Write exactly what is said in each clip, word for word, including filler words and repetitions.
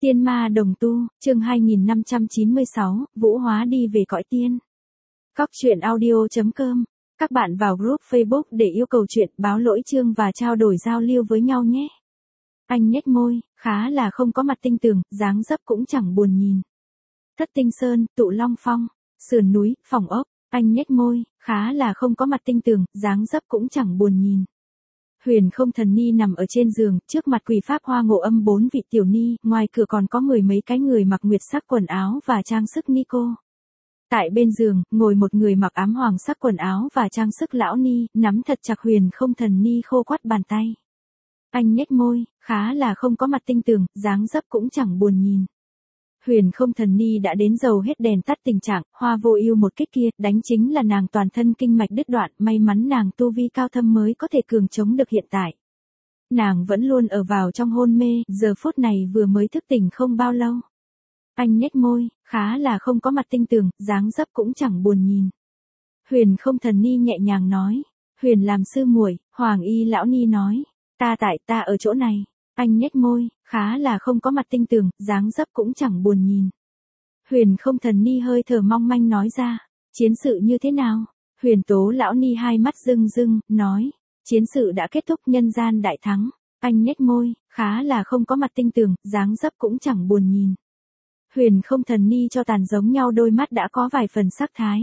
Tiên ma đồng tu, chương hai nghìn năm trăm chín mươi sáu, Vũ hóa đi về cõi tiên. Cóc truyện audio chấm com. Các bạn vào group Facebook để yêu cầu chuyện, báo lỗi chương và trao đổi giao lưu với nhau nhé. Anh nhếch môi, khá là không có mặt tinh tường, dáng dấp cũng chẳng buồn nhìn. Thất tinh sơn, tụ long phong, sườn núi, phòng ốc, anh nhếch môi, khá là không có mặt tinh tường, dáng dấp cũng chẳng buồn nhìn. Huyền không thần ni nằm ở trên giường, trước mặt quỳ pháp hoa ngộ âm bốn vị tiểu ni, ngoài cửa còn có mười mấy cái người mặc nguyệt sắc quần áo và trang sức ni cô. Tại bên giường, ngồi một người mặc ám hoàng sắc quần áo và trang sức lão ni, nắm thật chặt huyền không thần ni khô quắt bàn tay. Anh nhếch môi, khá là không có mặt tinh tường, dáng dấp cũng chẳng buồn nhìn. Huyền không thần ni đã đến dầu hết đèn tắt tình trạng, hoa vô ưu một kích kia, đánh chính là nàng toàn thân kinh mạch đứt đoạn, may mắn nàng tu vi cao thâm mới có thể cường chống được hiện tại. Nàng vẫn luôn ở vào trong hôn mê, giờ phút này vừa mới thức tỉnh không bao lâu. Anh nhếch môi, khá là không có mặt tinh tường, dáng dấp cũng chẳng buồn nhìn. Huyền không thần ni nhẹ nhàng nói, Huyền làm sư muội, Hoàng y lão ni nói, ta tại ta ở chỗ này. Anh nhếch môi, khá là không có mặt tinh tường, dáng dấp cũng chẳng buồn nhìn. Huyền không thần ni hơi thở mong manh nói ra, chiến sự như thế nào? Huyền tố lão ni hai mắt rưng rưng, nói, chiến sự đã kết thúc, nhân gian đại thắng. Anh nhếch môi, khá là không có mặt tinh tường, dáng dấp cũng chẳng buồn nhìn. Huyền không thần ni cho tàn giống nhau đôi mắt đã có vài phần sắc thái.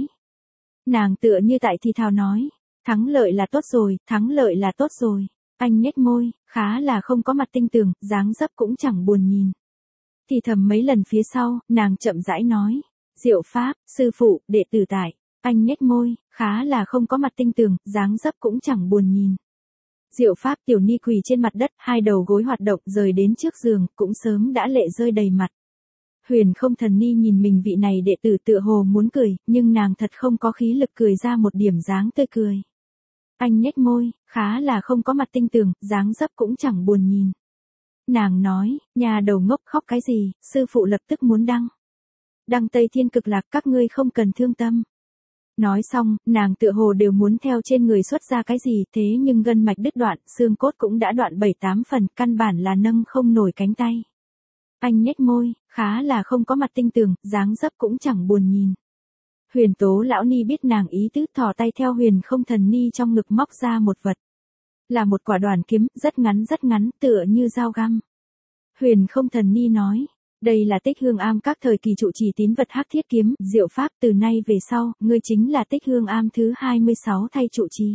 Nàng tựa như tại thì thào nói, thắng lợi là tốt rồi, thắng lợi là tốt rồi. Anh nhếch môi, khá là không có mặt tinh tường, dáng dấp cũng chẳng buồn nhìn. Thì thầm mấy lần phía sau, nàng chậm rãi nói, Diệu Pháp, sư phụ, đệ tử tại. Anh nhếch môi, khá là không có mặt tinh tường, dáng dấp cũng chẳng buồn nhìn. Diệu Pháp tiểu ni quỳ trên mặt đất, hai đầu gối hoạt động rời đến trước giường, cũng sớm đã lệ rơi đầy mặt. Huyền không thần ni nhìn mình vị này đệ tử tựa hồ muốn cười, nhưng nàng thật không có khí lực cười ra một điểm dáng tươi cười. Anh nhếch môi, khá là không có mặt tinh tường, dáng dấp cũng chẳng buồn nhìn. Nàng nói, nhà đầu ngốc khóc cái gì, sư phụ lập tức muốn đăng. Đăng Tây Thiên Cực Lạc, các ngươi không cần thương tâm. Nói xong, nàng tựa hồ đều muốn theo trên người xuất ra cái gì, thế nhưng gân mạch đứt đoạn, xương cốt cũng đã đoạn bảy tám phần, căn bản là nâng không nổi cánh tay. Anh nhếch môi, khá là không có mặt tinh tường, dáng dấp cũng chẳng buồn nhìn. Huyền tố lão ni biết nàng ý tứ, thò tay theo huyền không thần ni trong ngực móc ra một vật. Là một quả đoàn kiếm, rất ngắn rất ngắn, tựa như dao găm. Huyền không thần ni nói, đây là Tích Hương Am các thời kỳ trụ trì tín vật hắc thiết kiếm, Diệu Pháp, từ nay về sau, ngươi chính là Tích Hương Am thứ hai mươi sáu thay trụ trì.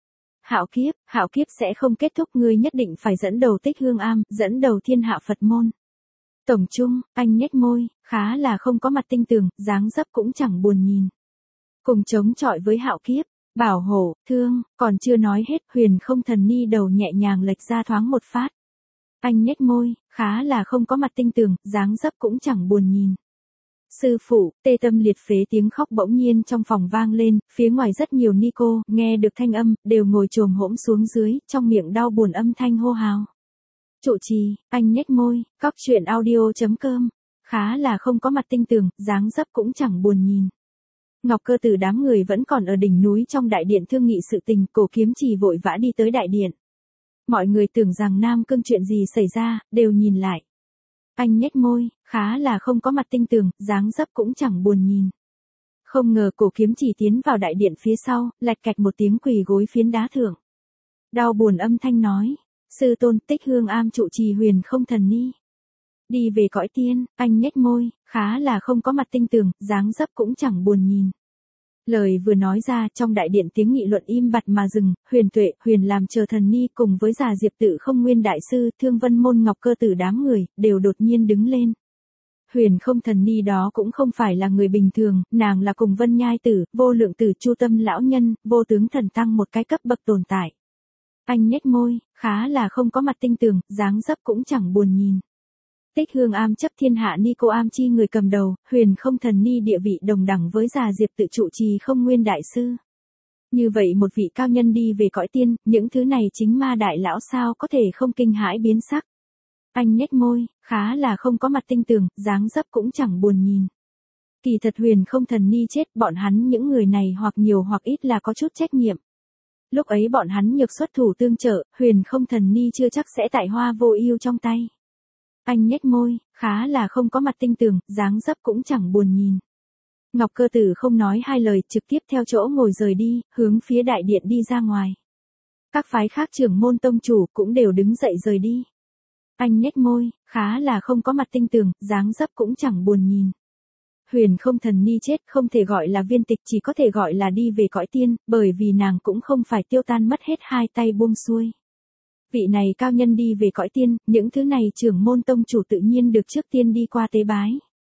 Hạo kiếp, hạo kiếp sẽ không kết thúc, ngươi nhất định phải dẫn đầu Tích Hương Am, dẫn đầu thiên hạ Phật môn. Tổng chung, anh nhếch môi, khá là không có mặt tinh tường, dáng dấp cũng chẳng buồn nhìn. Cùng chống chọi với hạo kiếp, bảo hộ, thương, còn chưa nói hết, huyền không thần ni đầu nhẹ nhàng lệch ra thoáng một phát. Anh nhếch môi, khá là không có mặt tinh tường, dáng dấp cũng chẳng buồn nhìn. Sư phụ, tê tâm liệt phế tiếng khóc bỗng nhiên trong phòng vang lên, phía ngoài rất nhiều ni cô, nghe được thanh âm, đều ngồi chồm hỗn xuống dưới, trong miệng đau buồn âm thanh hô hào. Trụ trì, anh nhếch môi, cóc truyện audio chấm com, khá là không có mặt tinh tường, dáng dấp cũng chẳng buồn nhìn. Ngọc Cơ Tử đám người vẫn còn ở đỉnh núi trong đại điện thương nghị sự tình, Cổ Kiếm Trì vội vã đi tới đại điện. Mọi người tưởng rằng Nam Cương chuyện gì xảy ra, đều nhìn lại. Anh nhếch môi, khá là không có mặt tinh tường, dáng dấp cũng chẳng buồn nhìn. Không ngờ Cổ Kiếm Trì tiến vào đại điện phía sau, lạch cạch một tiếng quỳ gối phiến đá thượng. Đau buồn âm thanh nói, sư tôn, Tích Hương Am trụ trì huyền không thần ni. Đi về cõi tiên, anh nhếch môi, khá là không có mặt tinh tường, dáng dấp cũng chẳng buồn nhìn. Lời vừa nói ra, trong đại điện tiếng nghị luận im bặt mà dừng, Huyền Tuệ, Huyền làm chờ thần ni cùng với già Diệp Tự Không Nguyên đại sư, Thương Vân Môn Ngọc Cơ Tử đám người, đều đột nhiên đứng lên. Huyền không thần ni đó cũng không phải là người bình thường, nàng là cùng Vân Nhai Tử, Vô Lượng Tử, Chu Tâm lão nhân, Vô Tướng thần tăng một cái cấp bậc tồn tại. Anh nhếch môi, khá là không có mặt tinh tường, dáng dấp cũng chẳng buồn nhìn. Tích Hương Am chấp thiên hạ ni cô am chi người cầm đầu, huyền không thần ni địa vị đồng đẳng với già Diệp Tự trụ trì Không Nguyên đại sư. Như vậy một vị cao nhân đi về cõi tiên, những thứ này chính ma đại lão sao có thể không kinh hãi biến sắc. Anh nhếch môi, khá là không có mặt tinh tường, dáng dấp cũng chẳng buồn nhìn. Kỳ thật huyền không thần ni chết, bọn hắn những người này hoặc nhiều hoặc ít là có chút trách nhiệm. Lúc ấy bọn hắn nhược xuất thủ tương trợ, huyền không thần ni chưa chắc sẽ tại Hoa Vô Ưu trong tay. Anh nhếch môi, khá là không có mặt tinh tường, dáng dấp cũng chẳng buồn nhìn. Ngọc Cơ Tử không nói hai lời, trực tiếp theo chỗ ngồi rời đi, hướng phía đại điện đi ra ngoài. Các phái khác trưởng môn tông chủ cũng đều đứng dậy rời đi. Anh nhếch môi, khá là không có mặt tinh tường, dáng dấp cũng chẳng buồn nhìn. Huyền Không Thần Ni chết không thể gọi là viên tịch, chỉ có thể gọi là đi về cõi tiên, bởi vì nàng cũng không phải tiêu tan mất hết hai tay buông xuôi. Vị này cao nhân đi về cõi tiên, những thứ này trưởng môn tông chủ tự nhiên được trước tiên đi qua tế bái.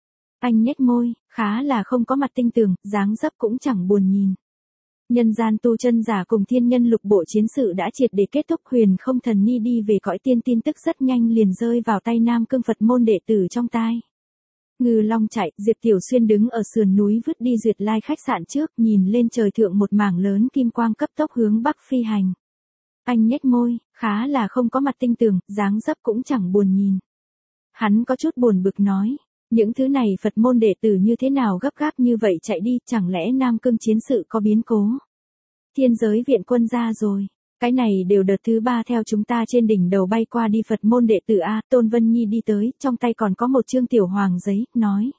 Anh nhếch môi, khá là không có mặt tinh tường, dáng dấp cũng chẳng buồn nhìn. Nhân gian tu chân giả cùng thiên nhân lục bộ chiến sự đã triệt để kết thúc. Huyền Không Thần Ni đi về cõi tiên tin tức rất nhanh liền rơi vào tay Nam Cương Phật môn đệ tử trong tai. Ngư Long chạy, Diệp Tiểu Xuyên đứng ở sườn núi vứt đi Duyệt Lai khách sạn trước, nhìn lên trời thượng một mảng lớn kim quang cấp tốc hướng bắc phi hành. Anh nhếch môi, khá là không có mặt tinh tường, dáng dấp cũng chẳng buồn nhìn. Hắn có chút buồn bực nói, những thứ này Phật môn đệ tử như thế nào gấp gáp như vậy chạy đi, chẳng lẽ Nam Cương chiến sự có biến cố? Thiên giới viện quân ra rồi. Cái này đều đợt thứ ba theo chúng ta trên đỉnh đầu bay qua đi. Phật môn đệ tử A, Tôn Vân Nhi đi tới, trong tay còn có một chương tiểu hoàng giấy, nói.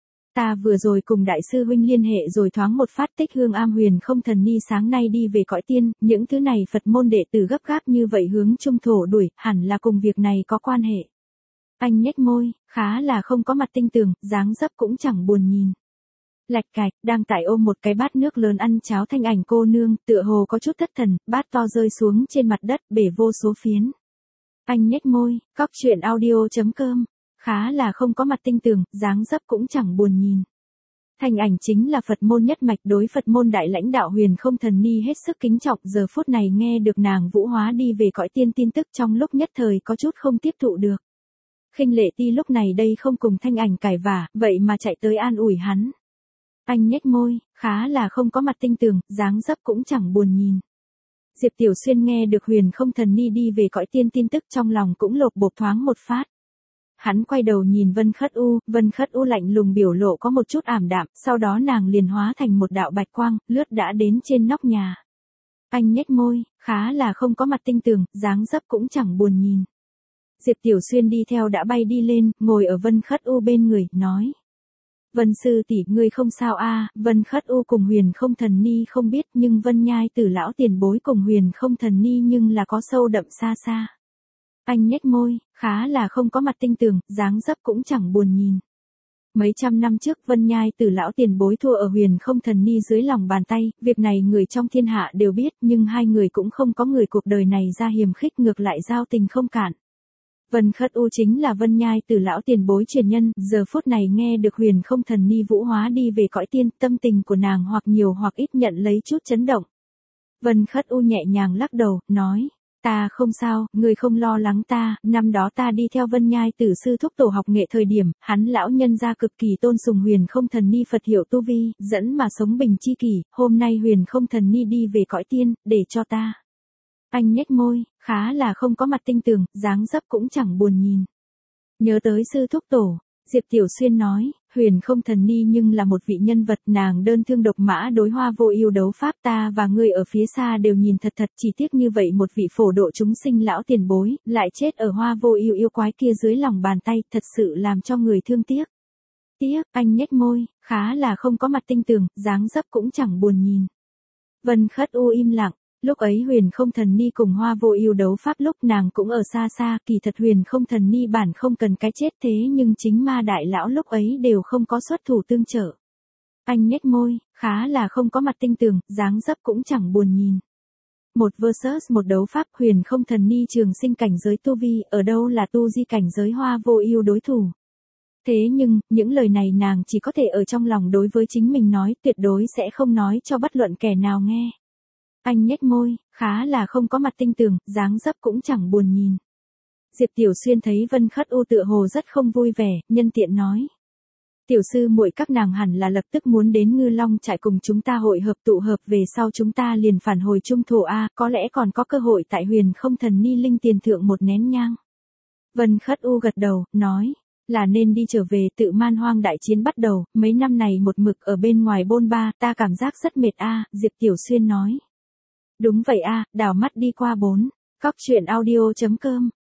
Ta vừa rồi cùng đại sư huynh liên hệ rồi thoáng một phát, Tích Hương Am Huyền Không Thần Ni sáng nay đi về cõi tiên, những thứ này Phật môn đệ tử gấp gáp như vậy hướng trung thổ đuổi, hẳn là cùng việc này có quan hệ. Anh nhếch môi, khá là không có mặt tinh tường, dáng dấp cũng chẳng buồn nhìn. Lạch cạch, đang tại ôm một cái bát nước lớn ăn cháo Thanh Ảnh cô nương, tựa hồ có chút thất thần, bát to rơi xuống trên mặt đất, bể vô số phiến. Anh nhếch môi, cóc truyện audio chấm com, khá là không có mặt tinh tường, dáng dấp cũng chẳng buồn nhìn. Thanh Ảnh chính là Phật môn nhất mạch, đối Phật môn đại lãnh đạo Huyền Không Thần Ni hết sức kính trọng, giờ phút này nghe được nàng vũ hóa đi về cõi tiên tin tức trong lúc nhất thời có chút không tiếp thụ được. Khinh Lệ Ti lúc này đây không cùng Thanh Ảnh cãi vả, vậy mà chạy tới an ủi hắn. Anh nhếch môi, khá là không có mặt tinh tường, dáng dấp cũng chẳng buồn nhìn. Diệp Tiểu Xuyên nghe được Huyền Không Thần Ni đi về cõi tiên tin tức trong lòng cũng lột bột thoáng một phát. Hắn quay đầu nhìn Vân Khất U, Vân Khất U lạnh lùng biểu lộ có một chút ảm đạm, sau đó nàng liền hóa thành một đạo bạch quang, lướt đã đến trên nóc nhà. Anh nhếch môi, khá là không có mặt tinh tường, dáng dấp cũng chẳng buồn nhìn. Diệp Tiểu Xuyên đi theo đã bay đi lên, ngồi ở Vân Khất U bên người, nói. Vân sư tỷ, ngươi không sao a? À? Vân Khất U cùng Huyền Không Thần Ni không biết, nhưng Vân Nhai Tử lão tiền bối cùng Huyền Không Thần Ni nhưng là có sâu đậm xa xa. Anh nhếch môi, khá là không có mặt tinh tường, dáng dấp cũng chẳng buồn nhìn. Mấy trăm năm trước Vân Nhai Tử lão tiền bối thua ở Huyền Không Thần Ni dưới lòng bàn tay, việc này người trong thiên hạ đều biết, nhưng hai người cũng không có người cuộc đời này ra hiềm khích, ngược lại giao tình không cạn. Vân Khất U chính là Vân Nhai Tử lão tiền bối truyền nhân, giờ phút này nghe được Huyền Không Thần Ni vũ hóa đi về cõi tiên, tâm tình của nàng hoặc nhiều hoặc ít nhận lấy chút chấn động. Vân Khất U nhẹ nhàng lắc đầu, nói, ta không sao, người không lo lắng ta, năm đó ta đi theo Vân Nhai Tử sư thúc tổ học nghệ thời điểm, hắn lão nhân gia cực kỳ tôn sùng Huyền Không Thần Ni Phật hiệu tu vi, dẫn mà sống bình chi kỷ, hôm nay Huyền Không Thần Ni đi về cõi tiên, để cho ta. Anh nhếch môi, khá là không có mặt tinh tường, dáng dấp cũng chẳng buồn nhìn. Nhớ tới sư thúc tổ, Diệp Tiểu Xuyên nói, Huyền Không Thần Ni nhưng là một vị nhân vật, nàng đơn thương độc mã đối Hoa Vô Ưu đấu pháp, ta và ngươi ở phía xa đều nhìn thật thật, chỉ tiếc như vậy một vị phổ độ chúng sinh lão tiền bối, lại chết ở Hoa Vô Ưu yêu quái kia dưới lòng bàn tay, thật sự làm cho người thương tiếc. Tiếc, anh nhếch môi, khá là không có mặt tinh tường, dáng dấp cũng chẳng buồn nhìn. Vân Khất U im lặng. Lúc ấy Huyền Không Thần Ni cùng Hoa Vô Ưu đấu pháp lúc nàng cũng ở xa xa, kỳ thật Huyền Không Thần Ni bản không cần cái chết, thế nhưng chính ma đại lão lúc ấy đều không có xuất thủ tương trợ. Anh nhếch môi, khá là không có mặt tinh tường, dáng dấp cũng chẳng buồn nhìn. Một versus một đấu pháp, Huyền Không Thần Ni trường sinh cảnh giới tu vi, ở đâu là tu di cảnh giới Hoa Vô Ưu đối thủ. Thế nhưng, những lời này nàng chỉ có thể ở trong lòng đối với chính mình nói, tuyệt đối sẽ không nói cho bất luận kẻ nào nghe. Anh nhếch môi, khá là không có mặt tinh tường, dáng dấp cũng chẳng buồn nhìn. Diệp Tiểu Xuyên thấy Vân Khất U tựa hồ rất không vui vẻ, nhân tiện nói. Tiểu sư muội các nàng hẳn là lập tức muốn đến Ngư Long trại cùng chúng ta hội hợp tụ hợp, về sau chúng ta liền phản hồi trung thổ A, có lẽ còn có cơ hội tại Huyền Không Thần Ni linh tiền thượng một nén nhang. Vân Khất U gật đầu, nói. Là nên đi trở về, tự Man Hoang đại chiến bắt đầu, mấy năm này một mực ở bên ngoài bôn ba, ta cảm giác rất mệt a. Diệp Tiểu Xuyên nói. Đúng vậy a, đảo mắt đi qua bốn. Cóc truyện audio chấm com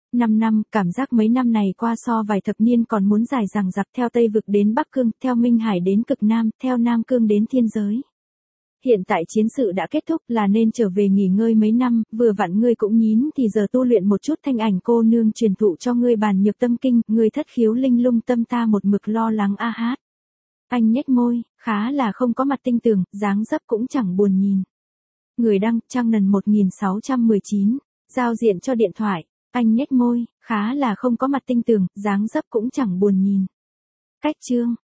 Năm năm, cảm giác mấy năm này qua so vài thập niên còn muốn dài dằng dặc, theo Tây Vực đến Bắc Cương, theo Minh Hải đến Cực Nam, theo Nam Cương đến thiên giới. Hiện tại chiến sự đã kết thúc là nên trở về nghỉ ngơi mấy năm, vừa vặn ngươi cũng nhín thì giờ tu luyện một chút thanh ảnh cô nương truyền thụ cho ngươi bàn nhược tâm kinh, ngươi thất khiếu linh lung tâm ta một mực lo lắng a hát. Anh nhếch môi, khá là không có mặt tinh tường, dáng dấp cũng chẳng buồn nhìn. Người đăng, Trang Nần một nghìn sáu trăm mười chín, giao diện cho điện thoại, anh nhếch môi, khá là không có mặt tinh tường, dáng dấp cũng chẳng buồn nhìn. Cách chương